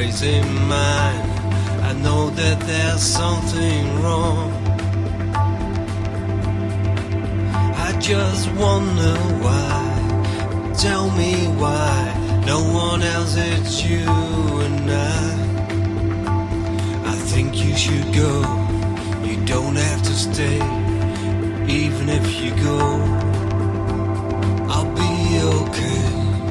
raising mine. I know that there's something wrong. I just wonder why. Tell me why. No one else, it's you and I think you should go. You don't have to stay. Even if you go, I'll be okay.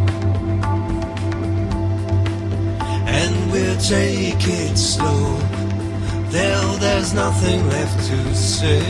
And we'll take it slow. There's nothing left to say.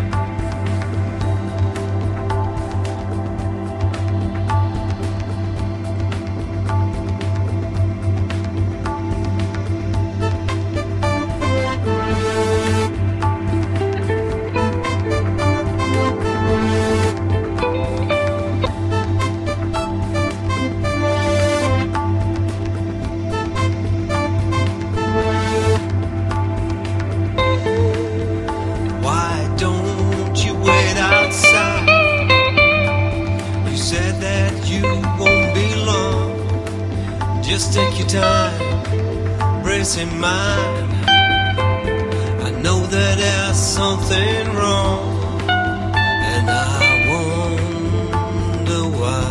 Just take your time, bracing mine. I know that there's something wrong, and I wonder why.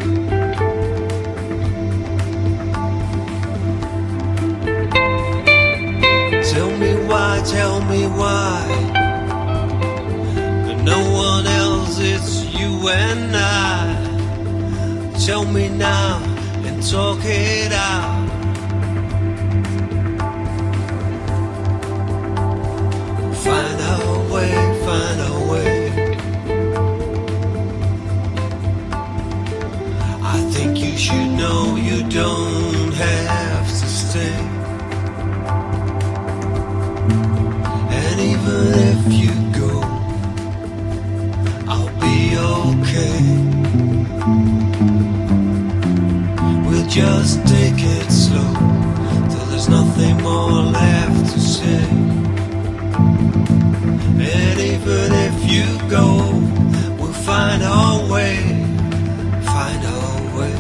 Tell me why. But no one else, it's you and I. Tell me now and talk it out. Find our way, find our way. I think you should know you don't have to stay. And even if you go, I'll be okay. We'll just take it slow, till there's nothing more left to say. And even if you go, we'll find our way, find our way.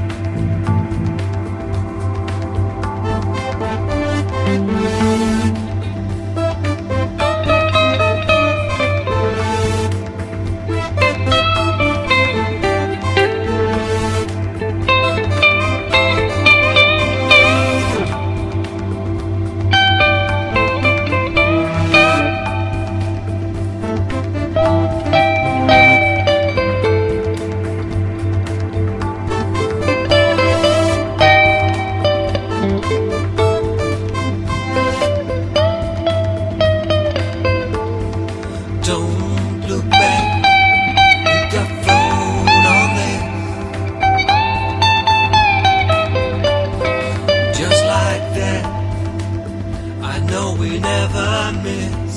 Don't look back, we got thrown on there. Just like that, I know we never miss.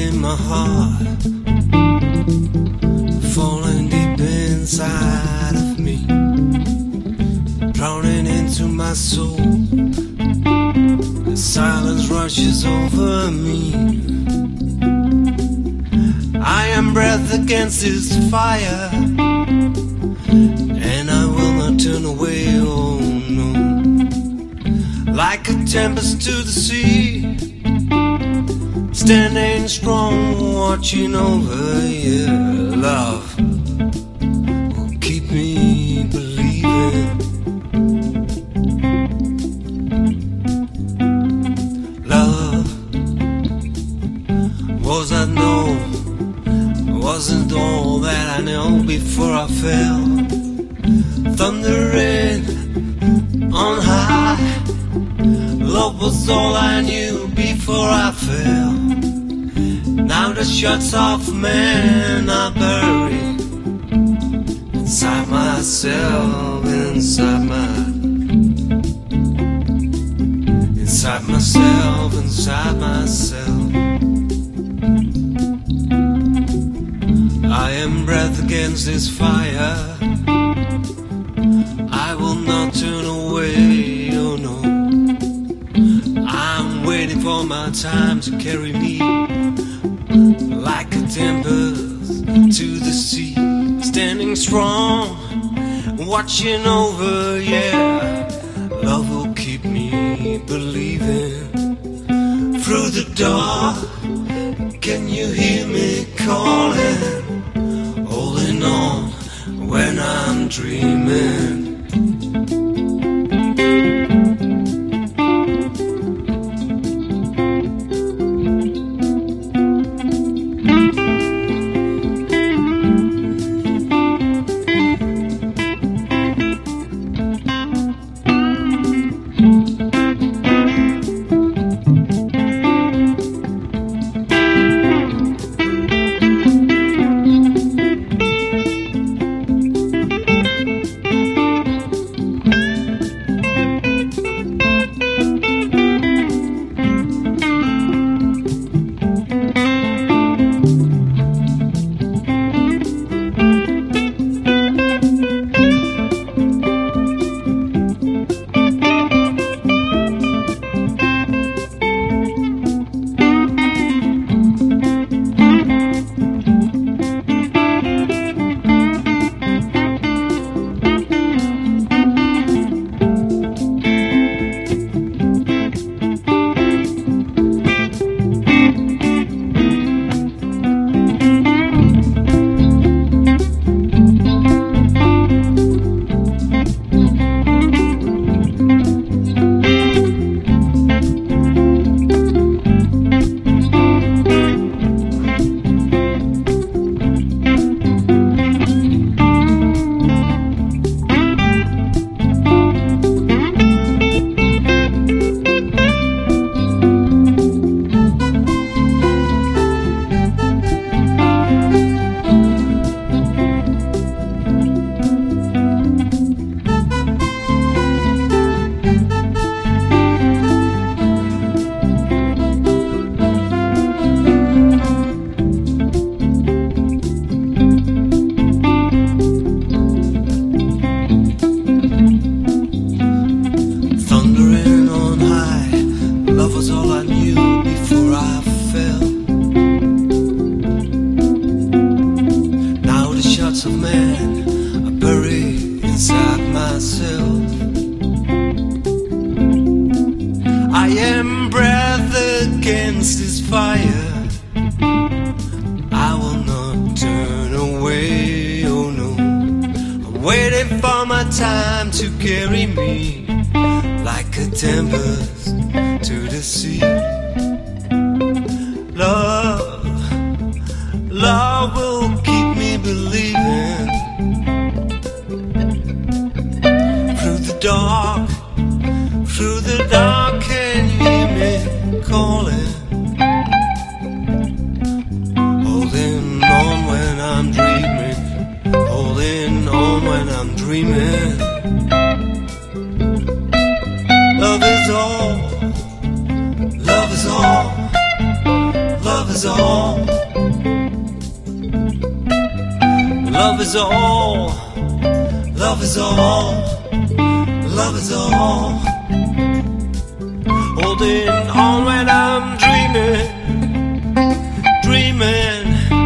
in my heart, falling deep inside of me, drowning into my soul. The silence rushes over me. I am breath against this fire, and I will not turn away, oh no. Like a tempest to the sea, standing strong, watching over, yeah. Love will keep me believing. Love was I know, wasn't all that I know before I fell. Thundering on high, love was all I knew before I fell. Now the shots of men are buried inside myself, inside myself, inside myself. I am breath against this fire. I will not turn away, oh no. I'm waiting for my time to carry me like a tempest to the sea, standing strong, watching over, yeah. Love will keep me believing. Through the dark, can you hear me calling? Holding on when I'm dreaming. Time to carry me like a tempest to the sea. Love, love will keep me believing. Through the dark, can you hear me calling? Holding on when I'm dreaming, holding on when I'm dreaming. Love is all, love is all, love is all. all. Love is all. Love is all. Love is all. Holding on when I'm dreaming, dreaming,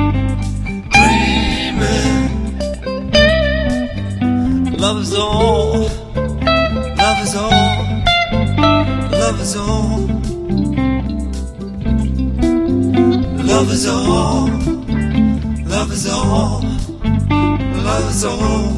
dreaming. Love is all. Love is all. Love is all. Love is all. Love is all. Love is all.